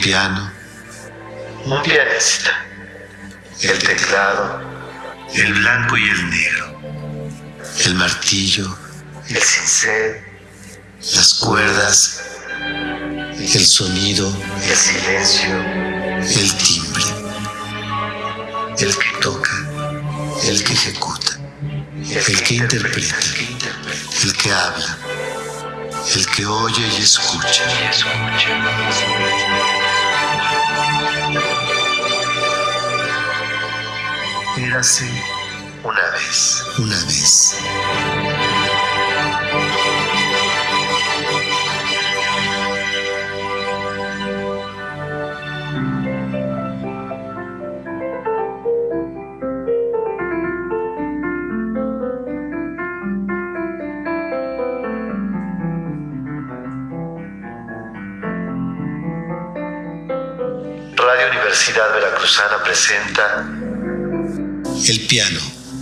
piano, un pianista, el teclado, el blanco y el negro, el martillo, el cincel, las cuerdas, el sonido, el silencio, el timbre, el que toca, el que ejecuta, el que interpreta, el que habla, el que oye y escucha. Érase una vez. Una vez. Radio Universidad Veracruzana presenta El piano.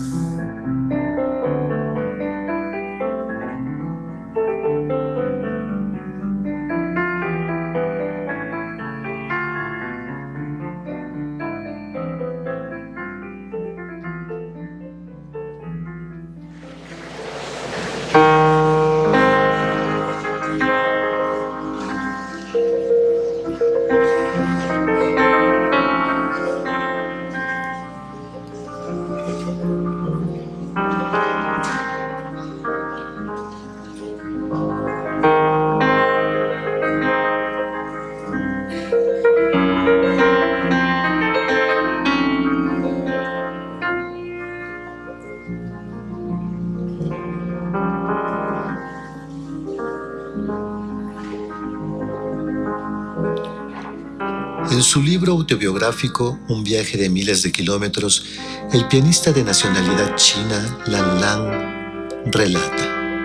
En su libro autobiográfico Un viaje de miles de kilómetros, el pianista de nacionalidad china, Lan Lang, relata: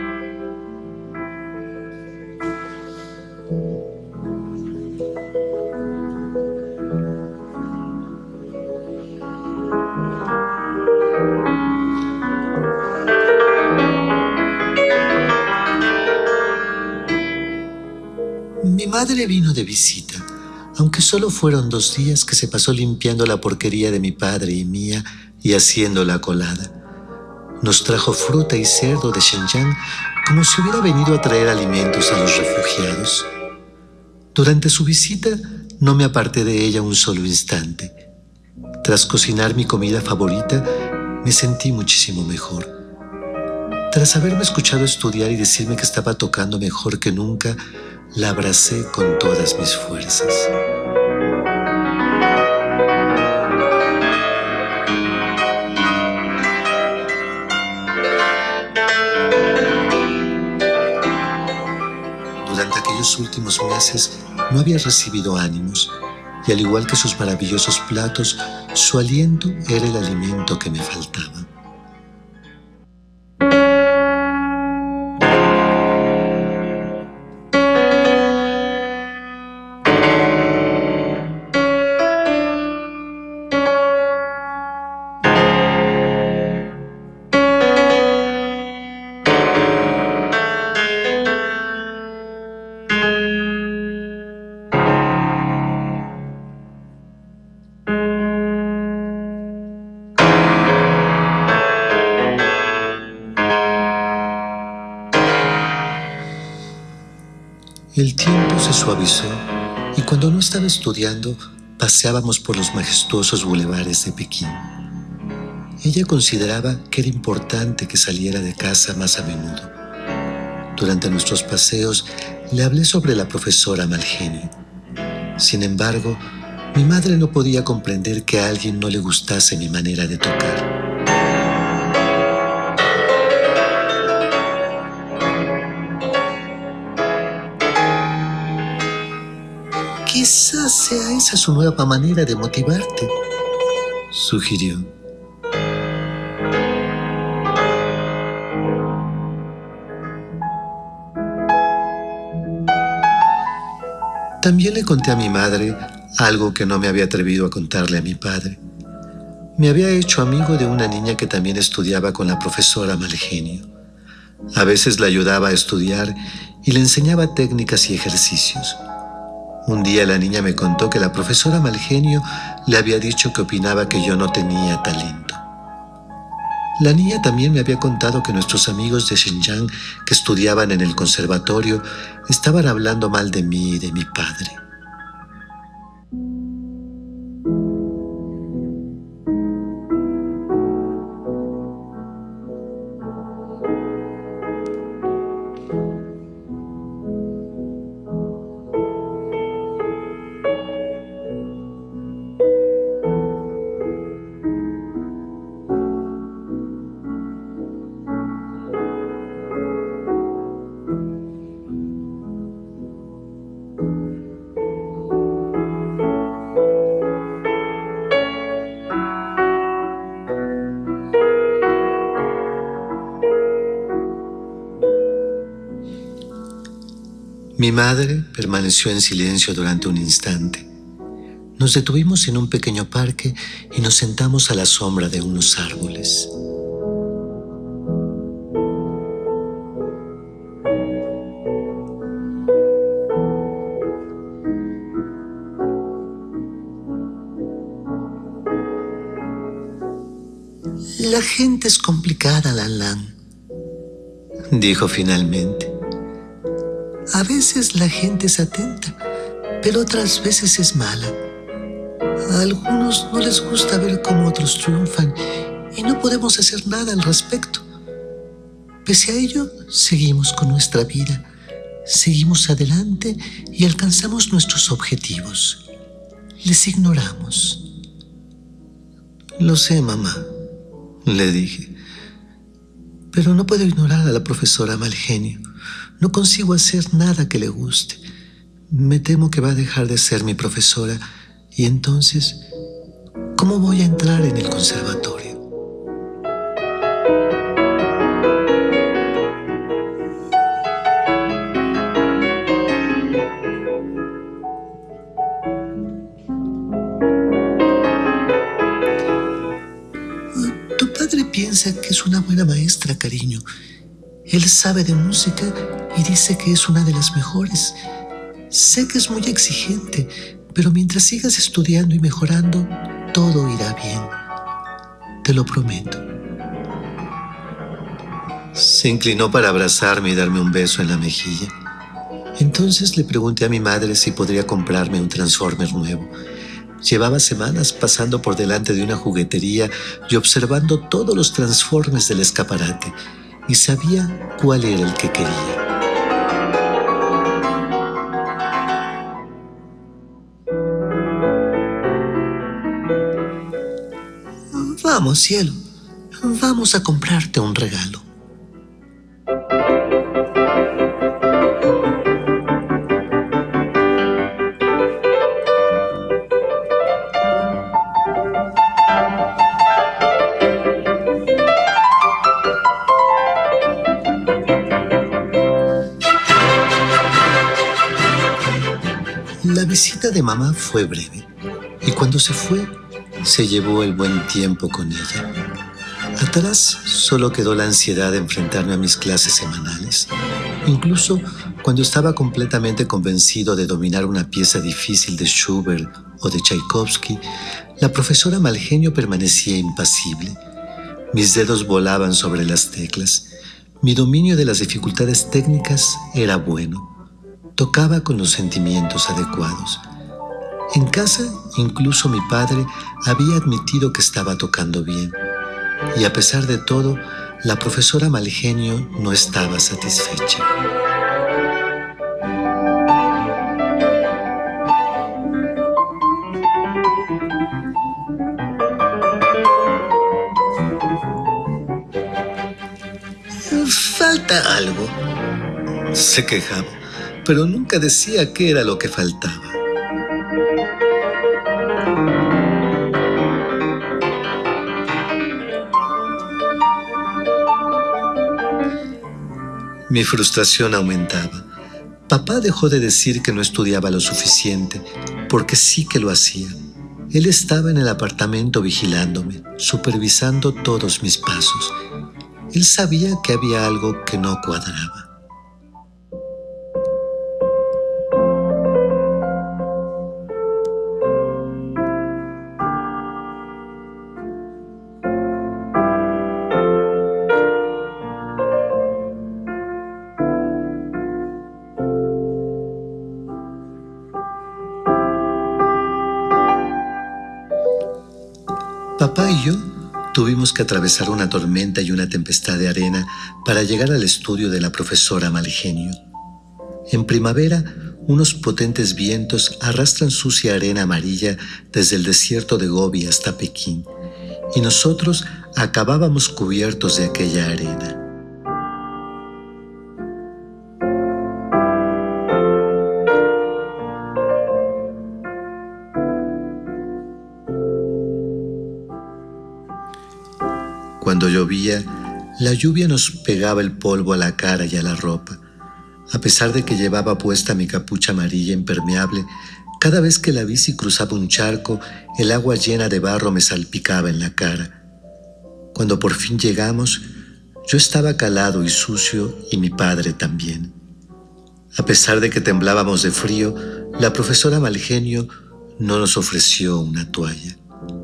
mi madre vino de visita, aunque solo fueron 2 días que se pasó limpiando la porquería de mi padre y mía y haciendo la colada. Nos trajo fruta y cerdo de Shenyang como si hubiera venido a traer alimentos a los refugiados. Durante su visita no me aparté de ella un solo instante. Tras cocinar mi comida favorita, me sentí muchísimo mejor. Tras haberme escuchado estudiar y decirme que estaba tocando mejor que nunca, la abracé con todas mis fuerzas. Durante aquellos últimos meses no había recibido ánimos, y al igual que sus maravillosos platos, su aliento era el alimento que me faltaba. El tiempo se suavizó y cuando no estaba estudiando, paseábamos por los majestuosos bulevares de Pekín. Ella consideraba que era importante que saliera de casa más a menudo. Durante nuestros paseos, le hablé sobre la profesora Malgeni. Sin embargo, mi madre no podía comprender que a alguien no le gustase mi manera de tocar. Quizás sea esa su nueva manera de motivarte, sugirió. También le conté a mi madre algo que no me había atrevido a contarle a mi padre. Me había hecho amigo de una niña que también estudiaba con la profesora Malgeni. A veces la ayudaba a estudiar y le enseñaba técnicas y ejercicios. Un día la niña me contó que la profesora Malgenio le había dicho que opinaba que yo no tenía talento. La niña también me había contado que nuestros amigos de Xinjiang que estudiaban en el conservatorio estaban hablando mal de mí y de mi padre. Mi madre permaneció en silencio durante un instante. Nos detuvimos en un pequeño parque y nos sentamos a la sombra de unos árboles. La gente es complicada, Lan, dijo finalmente. A veces la gente es atenta, pero otras veces es mala. A algunos no les gusta ver cómo otros triunfan y no podemos hacer nada al respecto. Pese a ello, seguimos con nuestra vida, seguimos adelante y alcanzamos nuestros objetivos. Les ignoramos. Lo sé, mamá, le dije, pero no puedo ignorar a la profesora Malgenio. No consigo hacer nada que le guste. Me temo que va a dejar de ser mi profesora y entonces, ¿cómo voy a entrar en el conservatorio? Tu padre piensa que es una buena maestra, cariño. Él sabe de música y dice que es una de las mejores. Sé que es muy exigente, pero mientras sigas estudiando y mejorando, todo irá bien. Te lo prometo. Se inclinó para abrazarme y darme un beso en la mejilla. Entonces le pregunté a mi madre si podría comprarme un Transformer nuevo. Llevaba semanas pasando por delante de una juguetería y observando todos los Transformers del escaparate, y sabía cuál era el que quería. Vamos, cielo, vamos a comprarte un regalo. La visita de mamá fue breve, y cuando se fue, se llevó el buen tiempo con ella. Atrás solo quedó la ansiedad de enfrentarme a mis clases semanales. Incluso cuando estaba completamente convencido de dominar una pieza difícil de Schubert o de Tchaikovsky, la profesora Malgenio permanecía impasible. Mis dedos volaban sobre las teclas. Mi dominio de las dificultades técnicas era bueno. Tocaba con los sentimientos adecuados. En casa, incluso mi padre había admitido que estaba tocando bien. Y a pesar de todo, la profesora Malgenio no estaba satisfecha. Falta algo, se quejaba, pero nunca decía qué era lo que faltaba. Mi frustración aumentaba. Papá dejó de decir que no estudiaba lo suficiente, porque sí que lo hacía. Él estaba en el apartamento vigilándome, supervisando todos mis pasos. Él sabía que había algo que no cuadraba. papá y yo tuvimos que atravesar una tormenta y una tempestad de arena para llegar al estudio de la profesora Malgenio. En primavera, unos potentes vientos arrastran sucia arena amarilla desde el desierto de Gobi hasta Pekín, y nosotros acabábamos cubiertos de aquella arena. Cuando llovía, la lluvia nos pegaba el polvo a la cara y a la ropa. A pesar de que llevaba puesta mi capucha amarilla impermeable, cada vez que la bici cruzaba un charco, el agua llena de barro me salpicaba en la cara. Cuando por fin llegamos, yo estaba calado y sucio y mi padre también. A pesar de que temblábamos de frío, la profesora Malgenio no nos ofreció una toalla.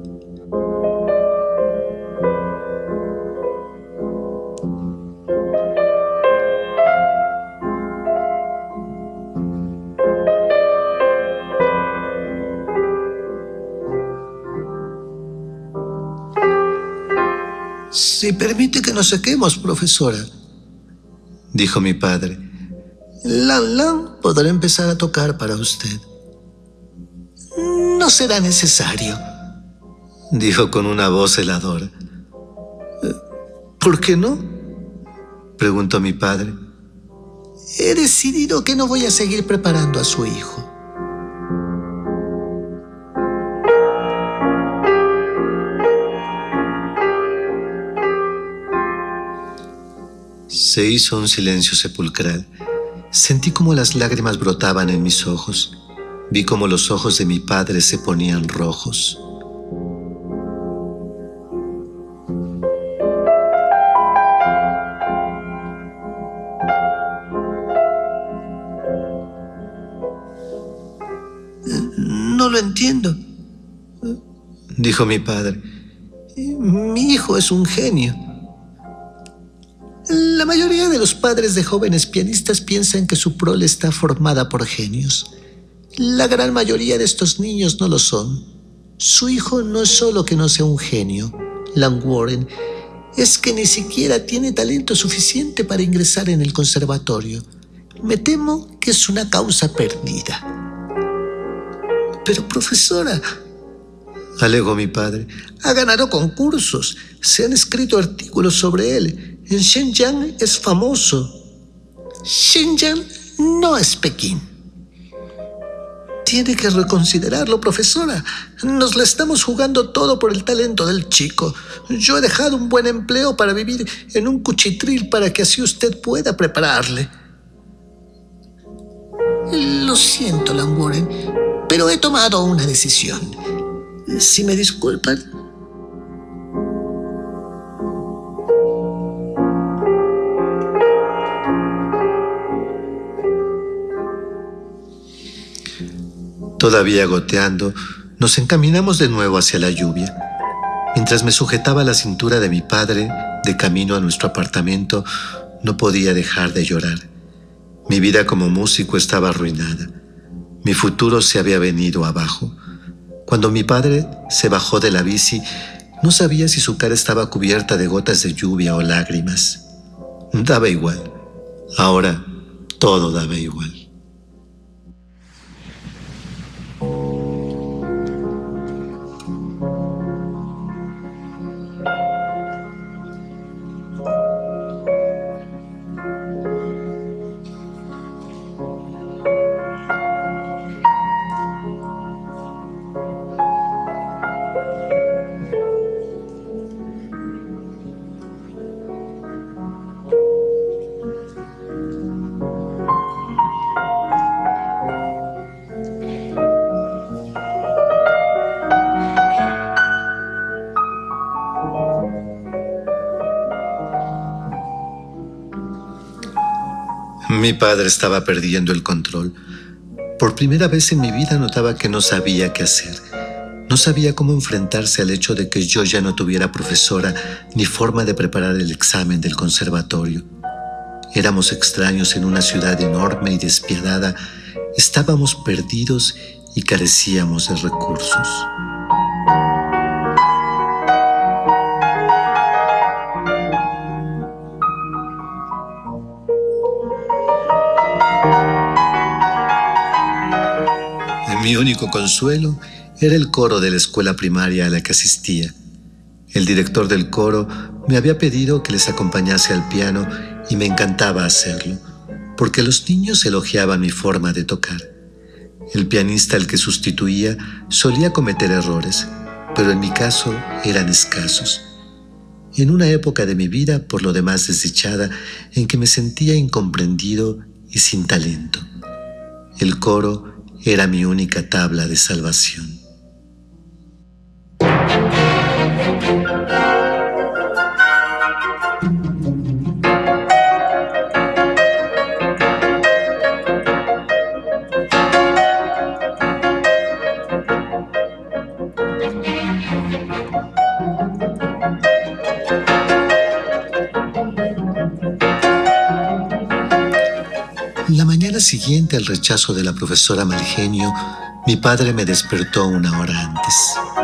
Si permite que nos sequemos, profesora, dijo mi padre. Lan Lan podrá empezar a tocar para usted. No será necesario, dijo con una voz heladora. ¿Por qué no? Preguntó mi padre. He decidido que no voy a seguir preparando a su hijo. Se hizo un silencio sepulcral. Sentí como las lágrimas brotaban en mis ojos. Vi como los ojos de mi padre se ponían rojos. No lo entiendo, dijo mi padre. Mi hijo es un genio. La mayoría de los padres de jóvenes pianistas piensan que su prole está formada por genios. La gran mayoría de estos niños no lo son. Su hijo no es solo que no sea un genio, Langwarren, es que ni siquiera tiene talento suficiente para ingresar en el conservatorio. Me temo que es una causa perdida. Pero profesora, alegó mi padre, ha ganado concursos, se han escrito artículos sobre él. En Shenzhen es famoso. Shenzhen no es Pekín. Tiene que reconsiderarlo, profesora. Nos la estamos jugando todo por el talento del chico. Yo he dejado un buen empleo para vivir en un cuchitril para que así usted pueda prepararle. Lo siento, Langwarren, pero he tomado una decisión. Si me disculpan. Todavía goteando, nos encaminamos de nuevo hacia la lluvia. Mientras me sujetaba la cintura de mi padre, de camino a nuestro apartamento, no podía dejar de llorar. Mi vida como músico estaba arruinada. Mi futuro se había venido abajo. Cuando mi padre se bajó de la bici, no sabía si su cara estaba cubierta de gotas de lluvia o lágrimas. Daba igual. Ahora todo daba igual. Mi padre estaba perdiendo el control. Por primera vez en mi vida notaba que no sabía qué hacer. No sabía cómo enfrentarse al hecho de que yo ya no tuviera profesora ni forma de preparar el examen del conservatorio. Éramos extraños en una ciudad enorme y despiadada. Estábamos perdidos y carecíamos de recursos. Mi único consuelo era el coro de la escuela primaria a la que asistía. El director del coro me había pedido que les acompañase al piano y me encantaba hacerlo, porque los niños elogiaban mi forma de tocar. El pianista al que sustituía solía cometer errores, pero en mi caso eran escasos. En una época de mi vida, por lo demás desdichada, en que me sentía incomprendido y sin talento. El coro era mi única tabla de salvación. La mañana siguiente al rechazo de la profesora Malgenio, mi padre me despertó una hora antes.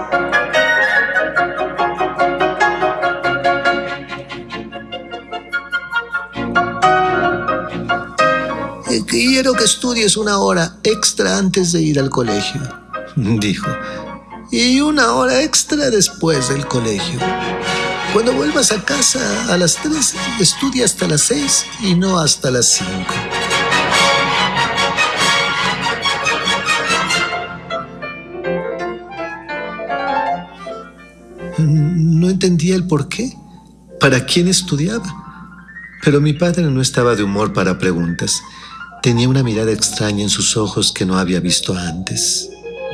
Quiero que estudies una hora extra antes de ir al colegio, Dijo. y una hora extra después del colegio. Cuando vuelvas a casa a las 3, estudia hasta las 6 y no hasta las 5. No entendía el por qué. ¿Para quién estudiaba? Pero mi padre no estaba de humor para preguntas. Tenía una mirada extraña en sus ojos que no había visto antes.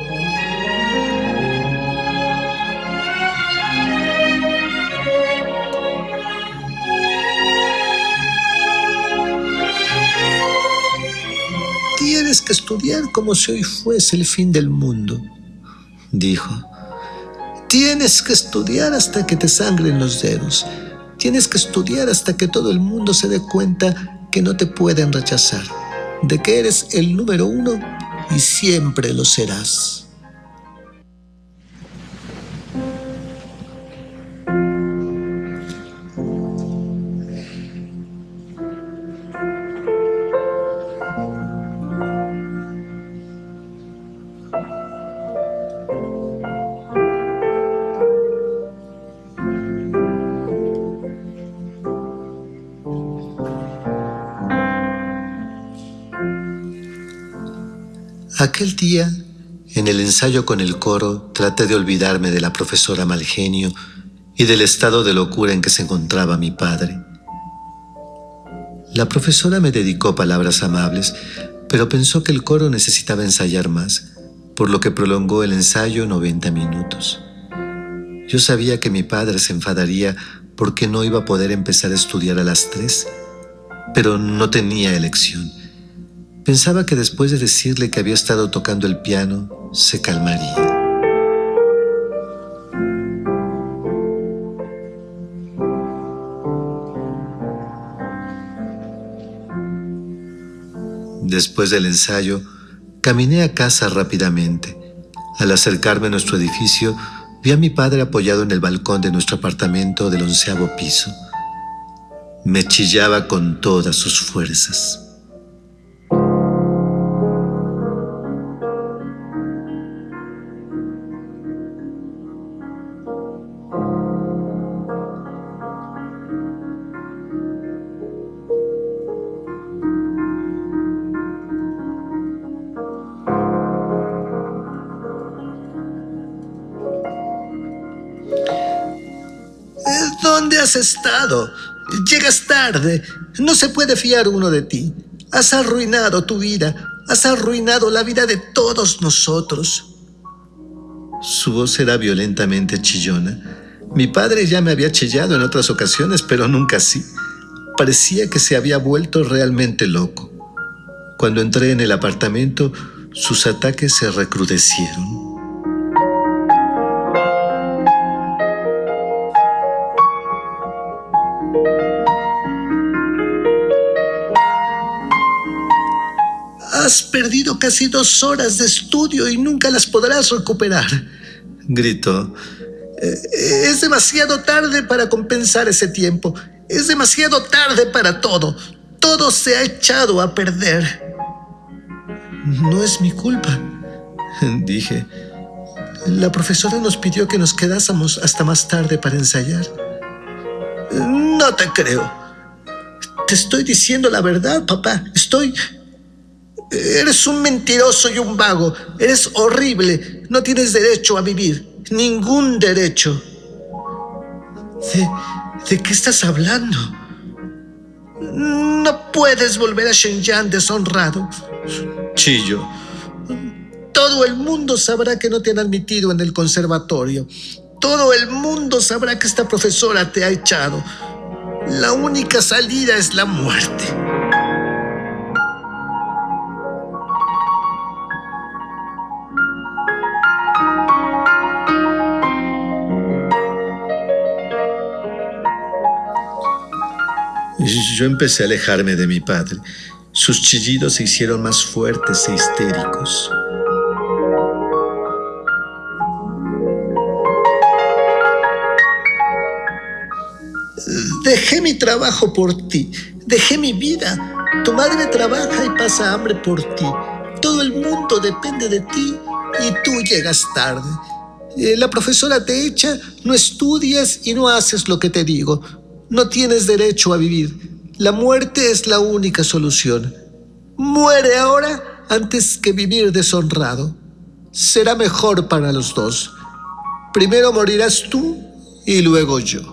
Tienes que estudiar como si hoy fuese el fin del mundo, dijo. Tienes que estudiar hasta que te sangren los dedos. Tienes que estudiar hasta que todo el mundo se dé cuenta que no te pueden rechazar, de que eres el número 1 y siempre lo serás. Aquel día, en el ensayo con el coro, traté de olvidarme de la profesora Malgenio y del estado de locura en que se encontraba mi padre. La profesora me dedicó palabras amables, pero pensó que el coro necesitaba ensayar más, por lo que prolongó el ensayo 90 minutos. Yo sabía que mi padre se enfadaría porque no iba a poder empezar a estudiar a las 3, pero no tenía elección. Pensaba que después de decirle que había estado tocando el piano, se calmaría. Después del ensayo, caminé a casa rápidamente. Al acercarme a nuestro edificio, vi a mi padre apoyado en el balcón de nuestro apartamento del 11º piso. Me chillaba con todas sus fuerzas. ¿Dónde has estado? Llegas tarde. No se puede fiar uno de ti. Has arruinado tu vida. Has arruinado la vida de todos nosotros. Su voz era violentamente chillona. Mi padre ya me había chillado en otras ocasiones, pero nunca así. Parecía que se había vuelto realmente loco. Cuando entré en el apartamento, sus ataques se recrudecieron. Has perdido casi 2 horas de estudio y nunca las podrás recuperar, gritó. Es demasiado tarde para compensar ese tiempo. Es demasiado tarde para todo. Todo se ha echado a perder. No es mi culpa. Dije. La profesora nos pidió que nos quedásemos hasta más tarde para ensayar. No te creo. Te estoy diciendo la verdad, papá. Eres un mentiroso y un vago. Eres horrible. No tienes derecho a vivir. Ningún derecho. ¿De qué estás hablando? No puedes volver a Shenyang deshonrado. Chillo. Todo el mundo sabrá que no te han admitido en el conservatorio. Todo el mundo sabrá que esta profesora te ha echado. La única salida es la muerte. Yo empecé a alejarme de mi padre. Sus chillidos se hicieron más fuertes e histéricos. Dejé mi trabajo por ti. Dejé mi vida. Tu madre trabaja y pasa hambre por ti. Todo el mundo depende de ti y tú llegas tarde. La profesora te echa, no estudias y no haces lo que te digo. No tienes derecho a vivir. La muerte es la única solución. Muere ahora antes que vivir deshonrado. Será mejor para los dos. Primero morirás tú y luego yo.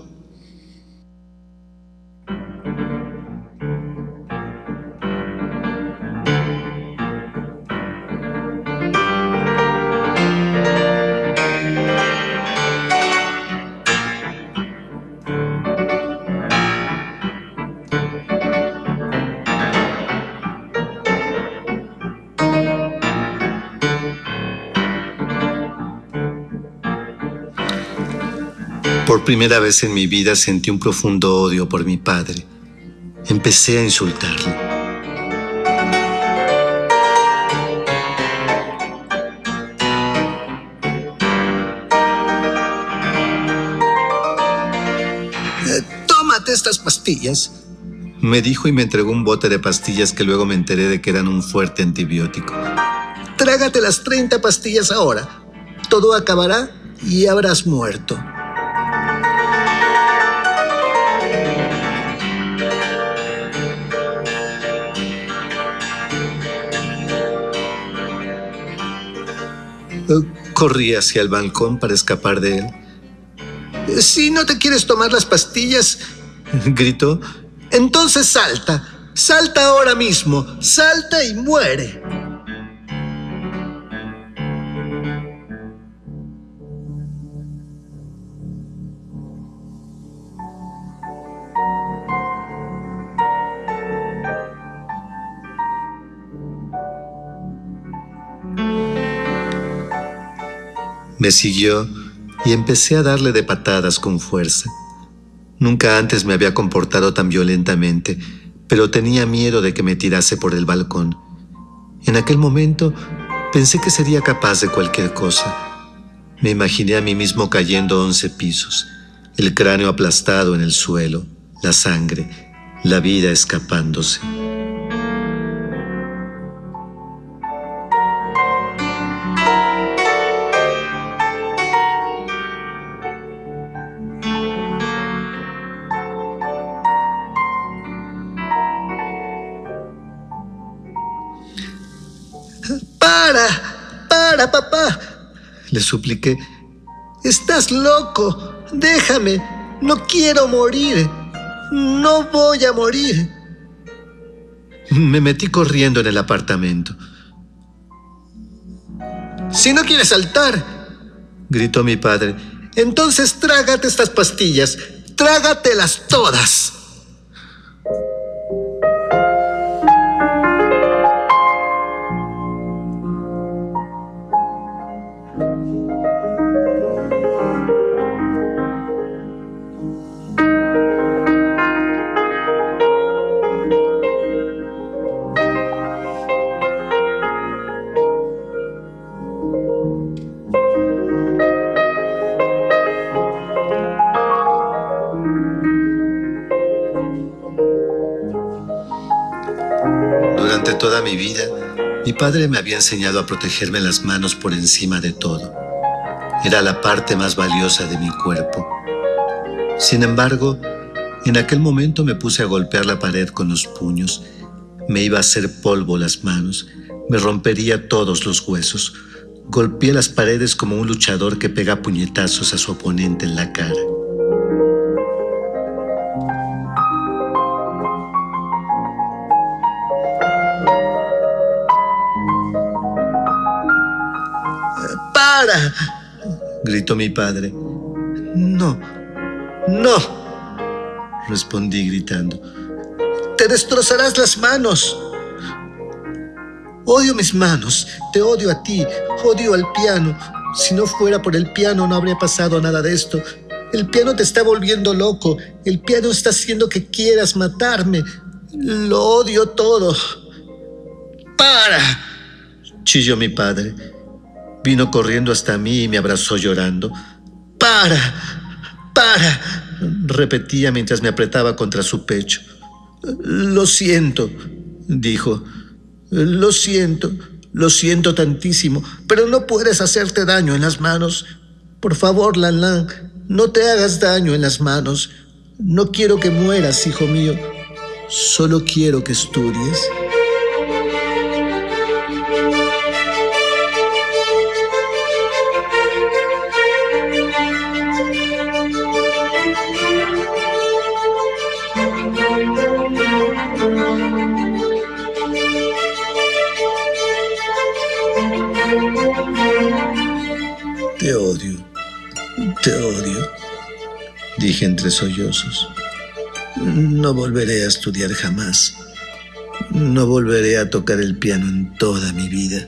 Por primera vez en mi vida sentí un profundo odio por mi padre. Empecé a insultarle. Tómate estas pastillas, me dijo y me entregó un bote de pastillas que luego me enteré de que eran un fuerte antibiótico. Trágate las 30 pastillas ahora. Todo acabará y habrás muerto. Corrí hacia el balcón para escapar de él. Si no te quieres tomar las pastillas, gritó, entonces salta. Salta ahora mismo. Salta y muere. Me siguió y empecé a darle de patadas con fuerza. Nunca antes me había comportado tan violentamente, pero tenía miedo de que me tirase por el balcón. En aquel momento pensé que sería capaz de cualquier cosa. Me imaginé a mí mismo cayendo 11 pisos, el cráneo aplastado en el suelo, la sangre, la vida escapándose. ¡Para, papá! Le supliqué. ¡Estás loco! ¡Déjame! ¡No quiero morir! ¡No voy a morir! Me metí corriendo en el apartamento. «Si no quieres saltar», gritó mi padre, «entonces trágate estas pastillas. ¡Trágatelas todas!». Durante toda mi vida Mi padre me había enseñado a protegerme las manos por encima de todo. Era la parte más valiosa de mi cuerpo. Sin embargo, en aquel momento me puse a golpear la pared con los puños. Me iba a hacer polvo las manos. Me rompería todos los huesos. Golpeé las paredes como un luchador que pega puñetazos a su oponente en la cara. ¡Para!, gritó mi padre. No, respondí gritando. te destrozarás las manos. Odio mis manos, te odio a ti, odio al piano. Si no fuera por el piano no habría pasado nada de esto. El piano te está volviendo loco, el piano está haciendo que quieras matarme. Lo odio todo. ¡Para!, chilló mi padre. Vino corriendo hasta mí y me abrazó llorando. ¡Para! Repetía mientras me apretaba contra su pecho. Lo siento, dijo. Lo siento tantísimo, pero no puedes hacerte daño en las manos. Por favor, Lan, no te hagas daño en las manos. No quiero que mueras, hijo mío. Solo quiero que estudies. Te odio, dije entre sollozos. No volveré a estudiar jamás. No volveré a tocar el piano en toda mi vida.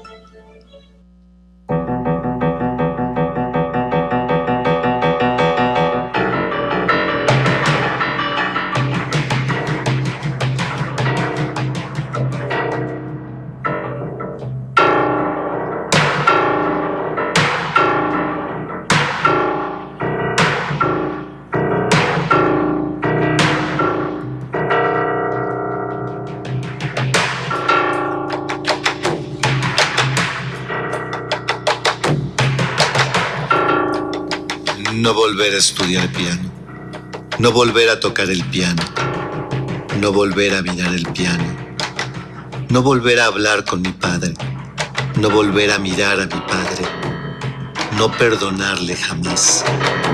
No volver a estudiar piano. No volver a tocar el piano. No volver a mirar el piano. No volver a hablar con mi padre. No volver a mirar a mi padre. No perdonarle jamás.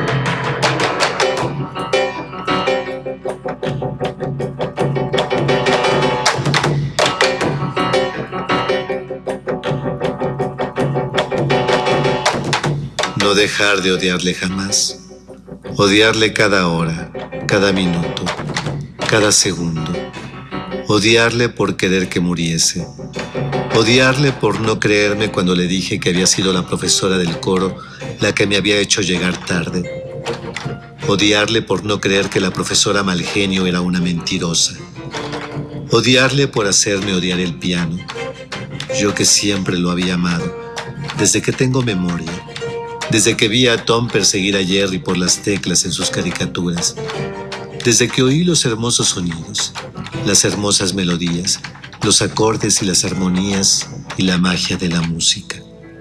No dejar de odiarle jamás. Odiarle cada hora, cada minuto, cada segundo. Odiarle por querer que muriese. Odiarle por no creerme cuando le dije que había sido la profesora del coro la que me había hecho llegar tarde. Odiarle por no creer que la profesora Malgenio era una mentirosa. Odiarle por hacerme odiar el piano. Yo que siempre lo había amado, desde que tengo memoria. Desde que vi a Tom perseguir a Jerry por las teclas en sus caricaturas. Desde que oí los hermosos sonidos, las hermosas melodías, los acordes y las armonías y la magia de la música.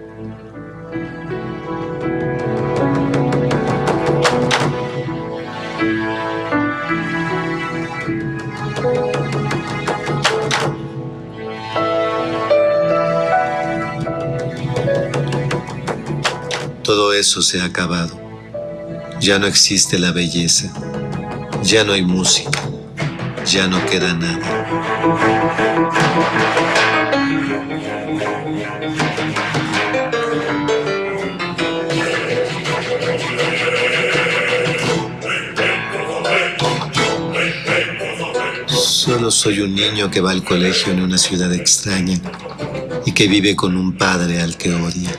Todo eso se ha acabado. Ya no existe la belleza. Ya no hay música. Ya no queda nada. Solo soy un niño que va al colegio en una ciudad extraña y que vive con un padre al que odia.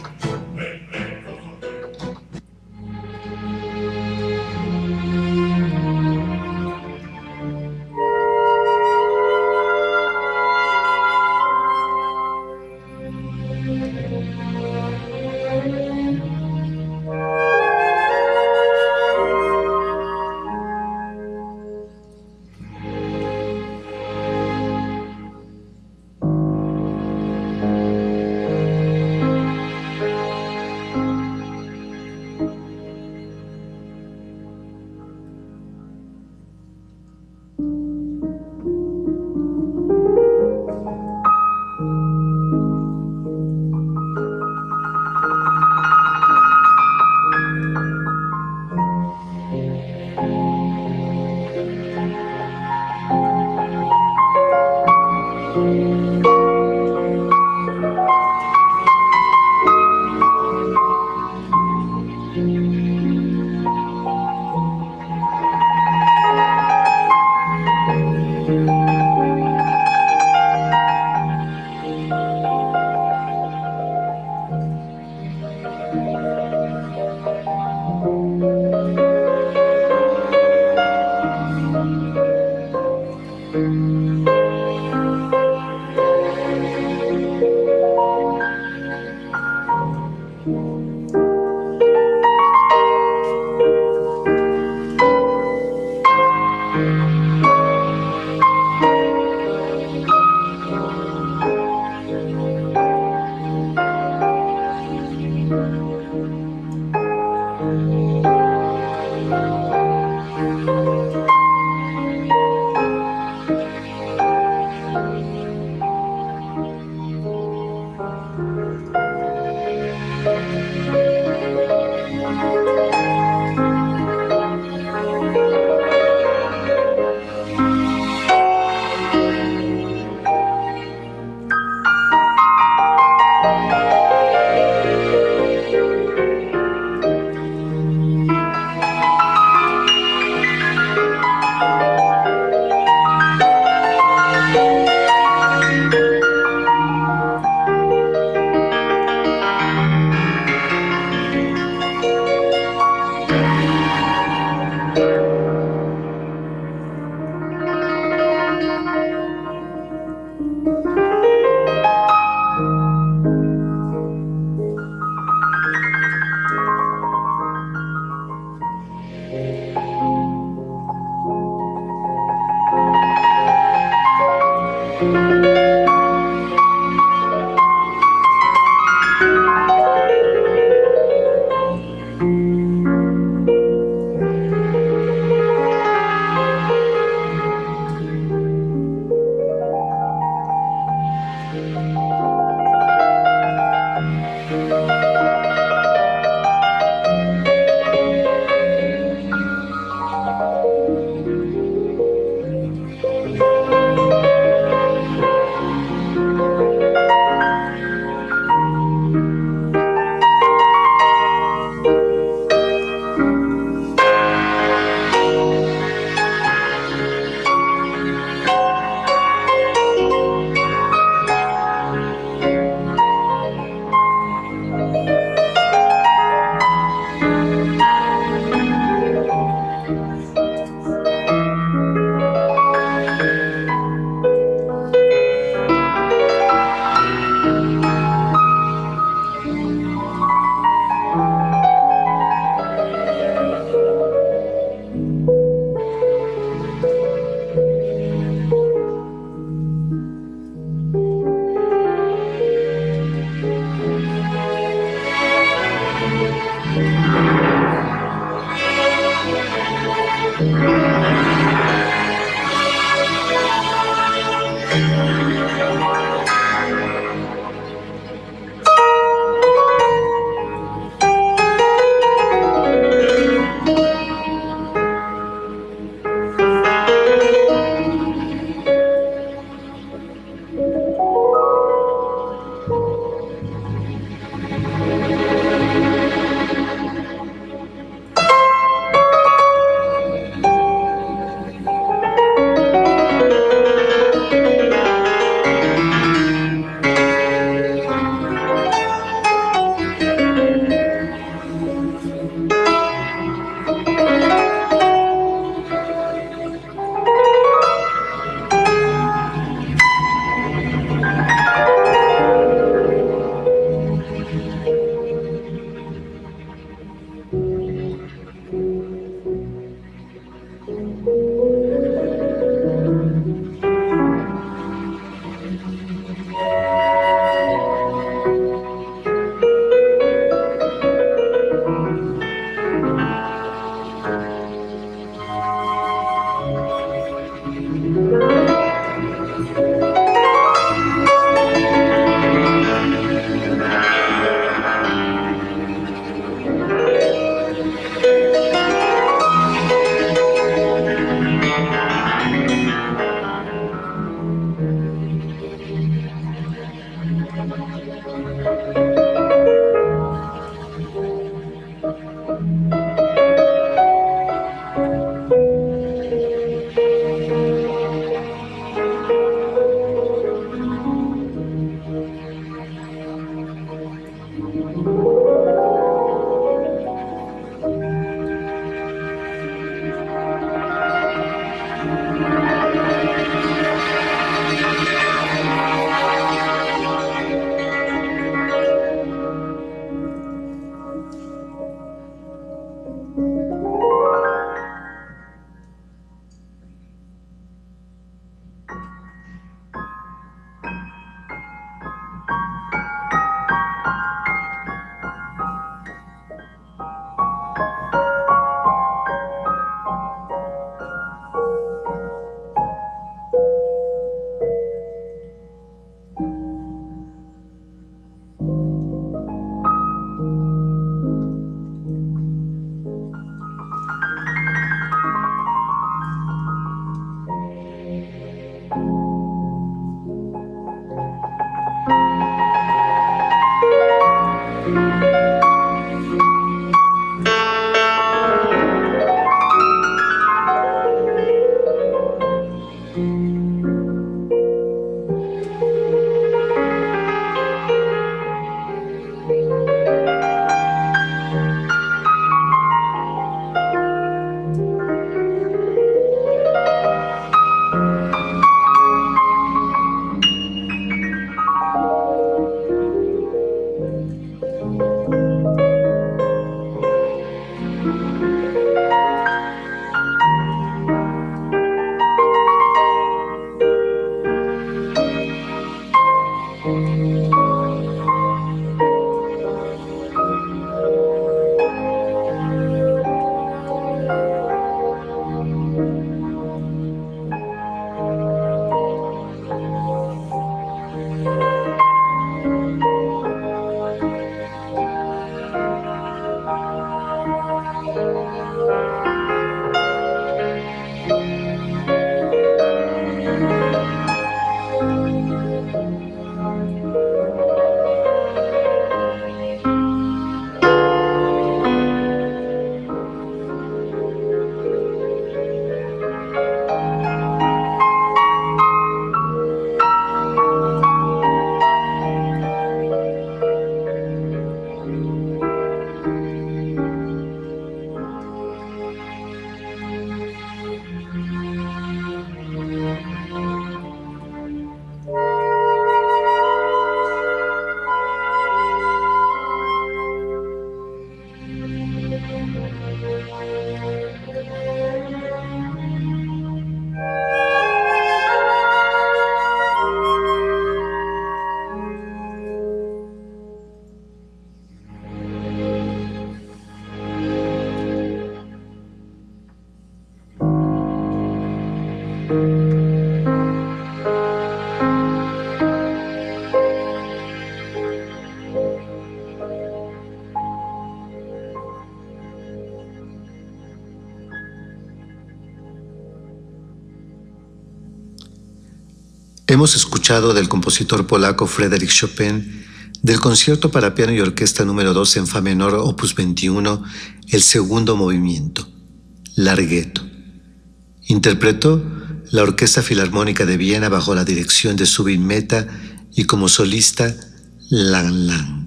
Hemos escuchado del compositor polaco Frédéric Chopin, del concierto para piano y orquesta número 2 en fa menor, opus 21, el segundo movimiento, Larghetto. Interpretó la Orquesta Filarmónica de Viena bajo la dirección de Zubin Mehta y como solista Lan Lan.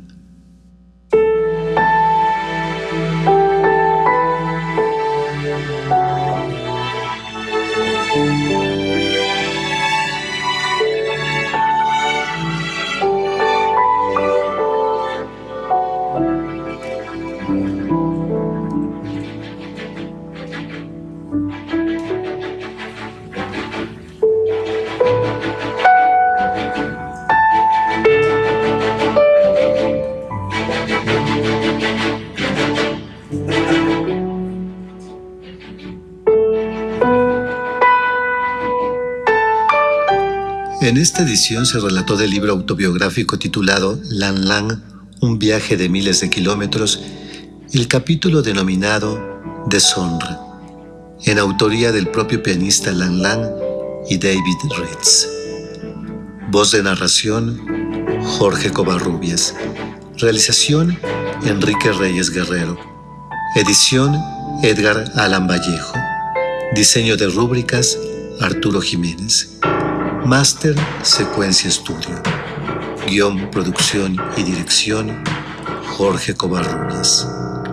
En esta edición se relató del libro autobiográfico titulado Lan Lan, un viaje de miles de kilómetros, el capítulo denominado Deshonra, en autoría del propio pianista Lan Lan y David Ritz. Voz de narración, Jorge Covarrubias. Realización, Enrique Reyes Guerrero. Edición, Edgar Alan Vallejo. Diseño de rúbricas, Arturo Jiménez. Máster, Secuencia Estudio. Guión, producción y dirección, Jorge Covarrubias.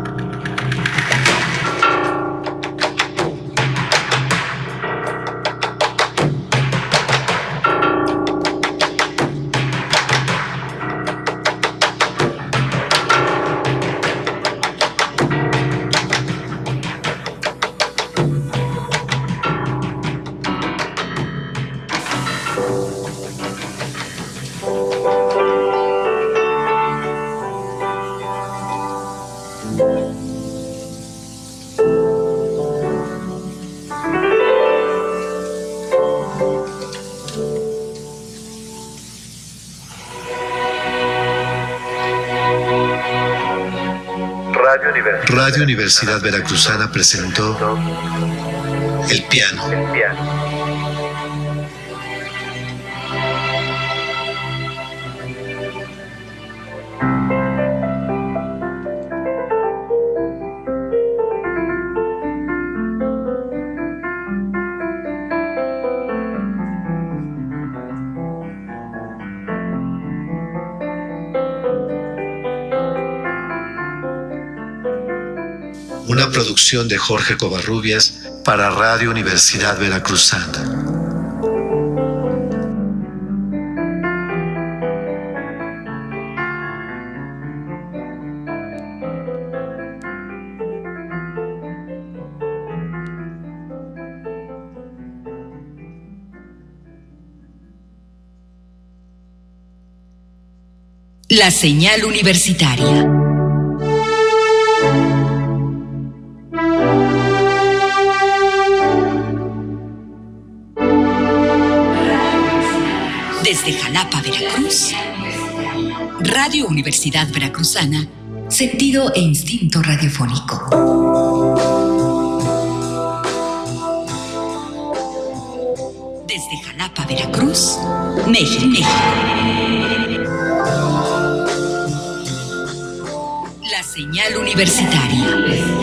Radio Universidad Veracruzana presentó El Piano. Una producción de Jorge Covarrubias para Radio Universidad Veracruzana. La señal universitaria. Desde Jalapa, Veracruz, Radio Universidad Veracruzana, sentido e instinto radiofónico. Desde Jalapa, Veracruz, México. La señal universitaria.